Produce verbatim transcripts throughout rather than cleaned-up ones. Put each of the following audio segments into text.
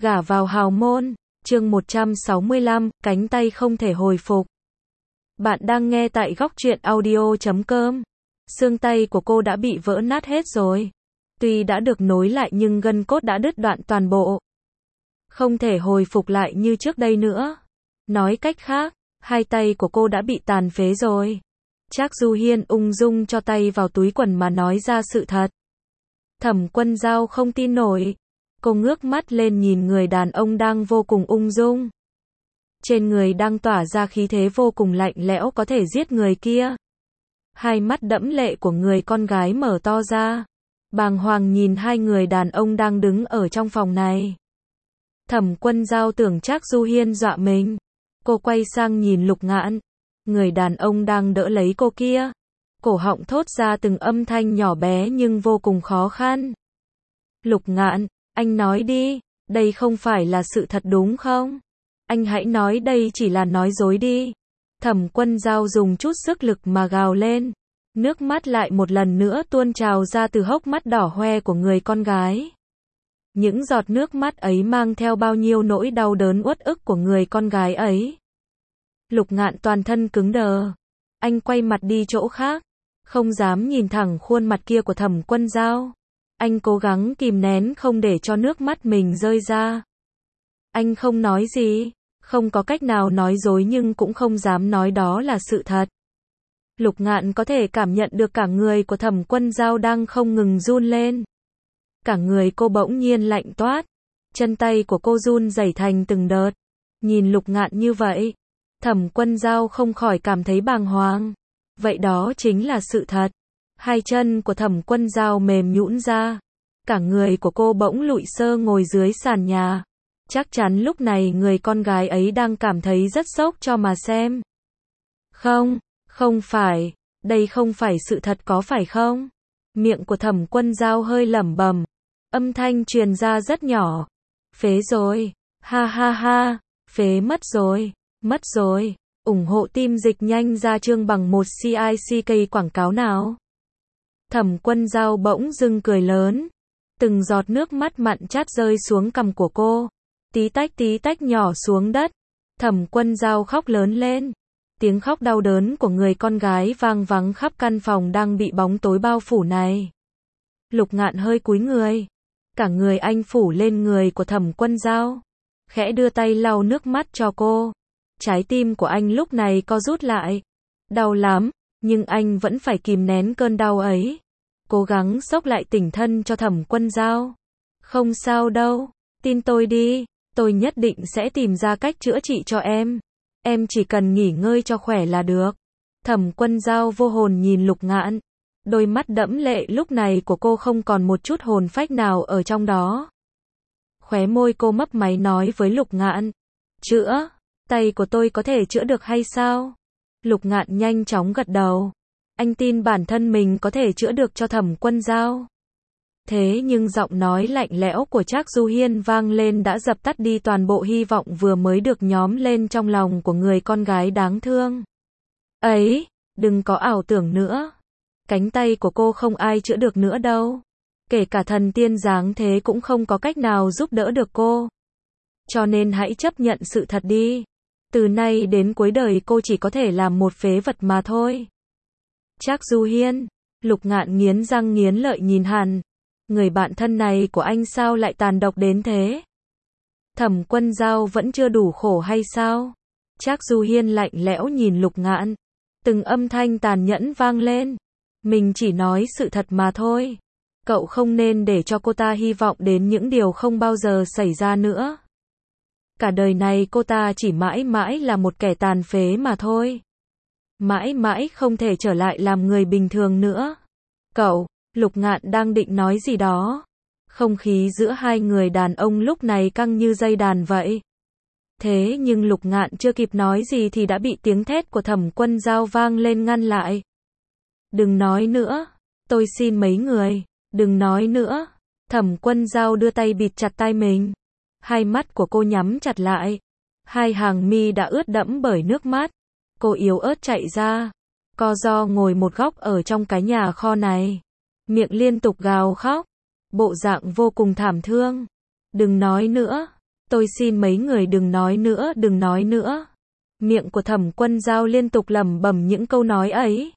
Gả vào hào môn, chương một trăm sáu mươi lăm, cánh tay không thể hồi phục. Bạn đang nghe tại góc truyện audio chấm com. Xương tay của cô đã bị vỡ nát hết rồi. Tuy đã được nối lại nhưng gân cốt đã đứt đoạn toàn bộ. Không thể hồi phục lại như trước đây nữa. Nói cách khác, hai tay của cô đã bị tàn phế rồi. Trác Du Hiên ung dung cho tay vào túi quần mà nói ra sự thật. Thẩm Quân Dao không tin nổi. Cô ngước mắt lên nhìn người đàn ông đang vô cùng ung dung. Trên người đang tỏa ra khí thế vô cùng lạnh lẽo có thể giết người kia. Hai mắt đẫm lệ của người con gái mở to ra. Bàng hoàng nhìn hai người đàn ông đang đứng ở trong phòng này. Thẩm Quân Dao tưởng Trác Du Hiên dọa mình. Cô quay sang nhìn Lục Ngạn. Người đàn ông đang đỡ lấy cô kia. Cổ họng thốt ra từng âm thanh nhỏ bé nhưng vô cùng khó khăn. Lục Ngạn, anh nói đi, đây không phải là sự thật đúng không? Anh hãy nói đây chỉ là nói dối đi. Thẩm Quân Dao dùng chút sức lực mà gào lên. Nước mắt lại một lần nữa tuôn trào ra từ hốc mắt đỏ hoe của người con gái. Những giọt nước mắt ấy mang theo bao nhiêu nỗi đau đớn uất ức của người con gái ấy. Lục Ngạn toàn thân cứng đờ. Anh quay mặt đi chỗ khác. Không dám nhìn thẳng khuôn mặt kia của Thẩm Quân Dao. Anh cố gắng kìm nén không để cho nước mắt mình rơi ra. Anh không nói gì, không có cách nào nói dối nhưng cũng không dám nói đó là sự thật. Lục Ngạn có thể cảm nhận được cả người của Thẩm Quân Dao đang không ngừng run lên. Cả người cô bỗng nhiên lạnh toát. Chân tay của cô run rẩy thành từng đợt. Nhìn Lục Ngạn như vậy, Thẩm Quân Dao không khỏi cảm thấy bàng hoàng. Vậy đó chính là sự thật. Hai chân của Thẩm Quân Dao mềm nhũn ra. Cả người của cô bỗng lụi sơ ngồi dưới sàn nhà. Chắc chắn lúc này người con gái ấy đang cảm thấy rất sốc cho mà xem. Không, không phải, đây không phải sự thật có phải không? Miệng của Thẩm Quân Dao hơi lẩm bẩm. Âm thanh truyền ra rất nhỏ. Phế rồi, ha ha ha, phế mất rồi, mất rồi. ủng hộ team dịch nhanh ra chương bằng một xê i xê ca quảng cáo nào. Thẩm Quân Dao bỗng dưng cười lớn. Từng giọt nước mắt mặn chát rơi xuống cằm của cô. Tí tách tí tách nhỏ xuống đất. Thẩm Quân Dao khóc lớn lên. Tiếng khóc đau đớn của người con gái vang vắng khắp căn phòng đang bị bóng tối bao phủ này. Lục Ngạn hơi cúi người. Cả người anh phủ lên người của Thẩm Quân Dao. Khẽ đưa tay lau nước mắt cho cô. Trái tim của anh lúc này co rút lại. Đau lắm, nhưng anh vẫn phải kìm nén cơn đau ấy. Cố gắng xốc lại tỉnh thân cho Thẩm Quân Dao. Không sao đâu, tin tôi đi, tôi nhất định sẽ tìm ra cách chữa trị cho em. Em chỉ cần nghỉ ngơi cho khỏe là được. Thẩm Quân Dao vô hồn nhìn Lục Ngạn. Đôi mắt đẫm lệ lúc này của cô không còn một chút hồn phách nào ở trong đó. Khóe môi cô mấp máy nói với Lục Ngạn. Chữa, tay của tôi có thể chữa được hay sao? Lục Ngạn nhanh chóng gật đầu. Anh tin bản thân mình có thể chữa được cho Thẩm Quân Dao. Thế nhưng giọng nói lạnh lẽo của Trác Du Hiên vang lên đã dập tắt đi toàn bộ hy vọng vừa mới được nhóm lên trong lòng của người con gái đáng thương. Ấy, đừng có ảo tưởng nữa. Cánh tay của cô không ai chữa được nữa đâu. Kể cả thần tiên giáng thế cũng không có cách nào giúp đỡ được cô. Cho nên hãy chấp nhận sự thật đi. Từ nay đến cuối đời cô chỉ có thể làm một phế vật mà thôi. Trác Du Hiên. Lục Ngạn nghiến răng nghiến lợi nhìn hắn. Người bạn thân này của anh sao lại tàn độc đến thế? Thẩm Quân Dao vẫn chưa đủ khổ hay sao? Trác Du Hiên lạnh lẽo nhìn Lục Ngạn. Từng âm thanh tàn nhẫn vang lên. Mình chỉ nói sự thật mà thôi. Cậu không nên để cho cô ta hy vọng đến những điều không bao giờ xảy ra nữa. Cả đời này cô ta chỉ mãi mãi là một kẻ tàn phế mà thôi. Mãi mãi không thể trở lại làm người bình thường nữa. Cậu, Lục Ngạn đang định nói gì đó. Không khí giữa hai người đàn ông lúc này căng như dây đàn vậy. Thế nhưng Lục Ngạn chưa kịp nói gì thì đã bị tiếng thét của Thẩm Quân Dao vang lên ngăn lại. Đừng nói nữa, tôi xin mấy người, đừng nói nữa. Thẩm Quân Dao đưa tay bịt chặt tai mình. Hai mắt của cô nhắm chặt lại. Hai hàng mi đã ướt đẫm bởi nước mắt. Cô yếu ớt chạy ra. Co ro ngồi một góc ở trong cái nhà kho này. Miệng liên tục gào khóc. Bộ dạng vô cùng thảm thương. Đừng nói nữa. Tôi xin mấy người đừng nói nữa, đừng nói nữa. Miệng của Thẩm Quân Dao liên tục lẩm bẩm những câu nói ấy,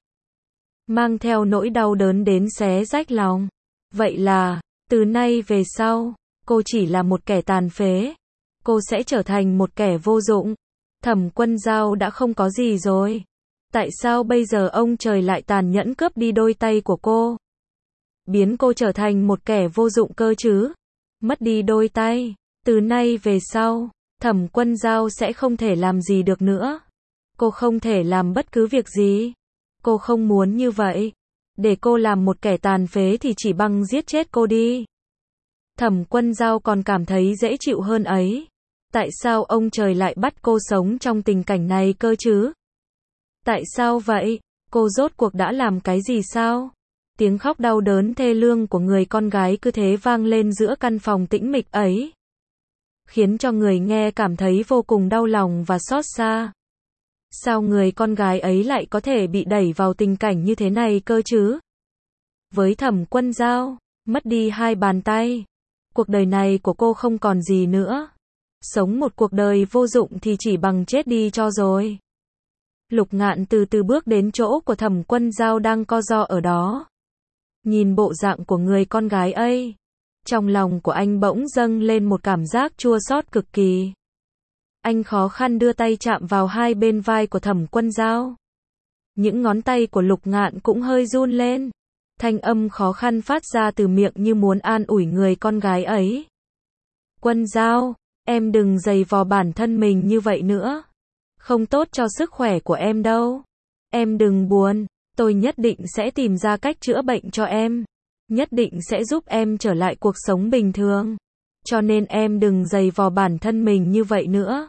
mang theo nỗi đau đớn đến xé rách lòng. Vậy là, từ nay về sau, cô chỉ là một kẻ tàn phế. Cô sẽ trở thành một kẻ vô dụng. Thẩm Quân Dao đã không có gì rồi. Tại sao bây giờ ông trời lại tàn nhẫn cướp đi đôi tay của cô? Biến cô trở thành một kẻ vô dụng cơ chứ? Mất đi đôi tay. Từ nay về sau, Thẩm Quân Dao sẽ không thể làm gì được nữa. Cô không thể làm bất cứ việc gì. Cô không muốn như vậy. Để cô làm một kẻ tàn phế thì chỉ bằng giết chết cô đi. Thẩm Quân Dao còn cảm thấy dễ chịu hơn ấy. Tại sao ông trời lại bắt cô sống trong tình cảnh này cơ chứ? Tại sao vậy? Cô rốt cuộc đã làm cái gì sao? Tiếng khóc đau đớn thê lương của người con gái cứ thế vang lên giữa căn phòng tĩnh mịch ấy, khiến cho người nghe cảm thấy vô cùng đau lòng và xót xa. Sao người con gái ấy lại có thể bị đẩy vào tình cảnh như thế này cơ chứ? Với Thẩm Quân Dao, mất đi hai bàn tay, cuộc đời này của cô không còn gì nữa. Sống một cuộc đời vô dụng thì chỉ bằng chết đi cho rồi. Lục Ngạn từ từ bước đến chỗ của Thẩm Quân Dao đang co ro ở đó. Nhìn bộ dạng của người con gái ấy, trong lòng của anh bỗng dâng lên một cảm giác chua xót cực kỳ. Anh khó khăn đưa tay chạm vào hai bên vai của Thẩm Quân Dao. Những ngón tay của Lục Ngạn cũng hơi run lên. Thanh âm khó khăn phát ra từ miệng như muốn an ủi người con gái ấy. Quân Dao, em đừng giày vò bản thân mình như vậy nữa. Không tốt cho sức khỏe của em đâu. Em đừng buồn, tôi nhất định sẽ tìm ra cách chữa bệnh cho em. Nhất định sẽ giúp em trở lại cuộc sống bình thường. Cho nên em đừng giày vò bản thân mình như vậy nữa.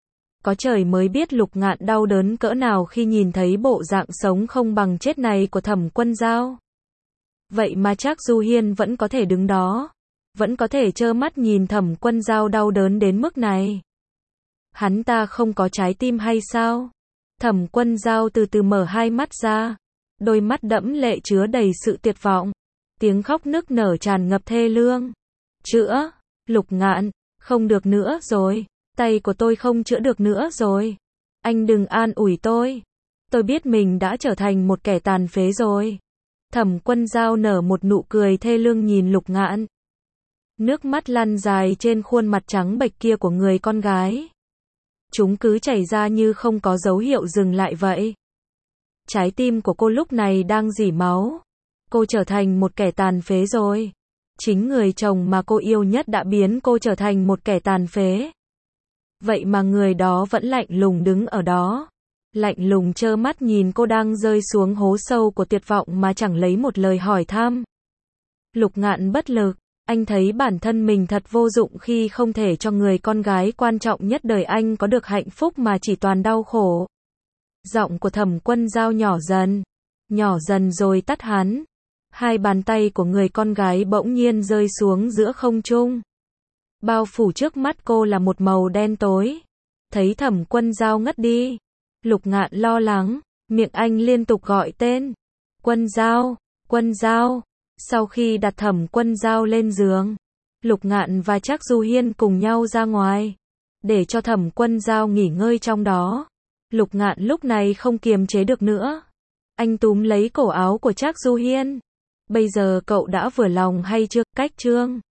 Có trời mới biết Lục Ngạn đau đớn cỡ nào khi nhìn thấy bộ dạng sống không bằng chết này của Thẩm Quân Dao. Vậy mà Trác Du Hiên vẫn có thể đứng đó, vẫn có thể trơ mắt nhìn Thẩm Quân Dao đau đớn đến mức này. Hắn ta không có trái tim hay sao? Thẩm Quân Dao từ từ mở hai mắt ra, đôi mắt đẫm lệ chứa đầy sự tuyệt vọng. Tiếng khóc nức nở tràn ngập thê lương. Chữa, Lục Ngạn, không được nữa rồi, tay của tôi không chữa được nữa rồi. Anh đừng an ủi tôi. Tôi biết mình đã trở thành một kẻ tàn phế rồi. Thẩm Quân Dao nở một nụ cười thê lương nhìn Lục Ngạn. Nước mắt lăn dài trên khuôn mặt trắng bệch kia của người con gái. Chúng cứ chảy ra như không có dấu hiệu dừng lại vậy. Trái tim của cô lúc này đang rỉ máu. Cô trở thành một kẻ tàn phế rồi. Chính người chồng mà cô yêu nhất đã biến cô trở thành một kẻ tàn phế. Vậy mà người đó vẫn lạnh lùng đứng ở đó. Lạnh lùng trơ mắt nhìn cô đang rơi xuống hố sâu của tuyệt vọng mà chẳng lấy một lời hỏi thăm. Lục Ngạn bất lực. Anh thấy bản thân mình thật vô dụng khi không thể cho người con gái quan trọng nhất đời anh có được hạnh phúc mà chỉ toàn đau khổ. Giọng của Thẩm Quân Dao nhỏ dần, nhỏ dần rồi tắt hắn. Hai bàn tay của người con gái bỗng nhiên rơi xuống giữa không trung. Bao phủ trước mắt cô là một màu đen tối. Thấy Thẩm Quân Dao ngất đi, Lục Ngạn lo lắng, miệng anh liên tục gọi tên. Quân Dao, Quân Dao. Sau khi đặt Thẩm Quân Dao lên giường, Lục Ngạn và Trác Du Hiên cùng nhau ra ngoài, để cho Thẩm Quân Dao nghỉ ngơi trong đó. Lục Ngạn lúc này không kiềm chế được nữa. Anh túm lấy cổ áo của Trác Du Hiên. Bây giờ cậu đã vừa lòng hay chưa? Cách chương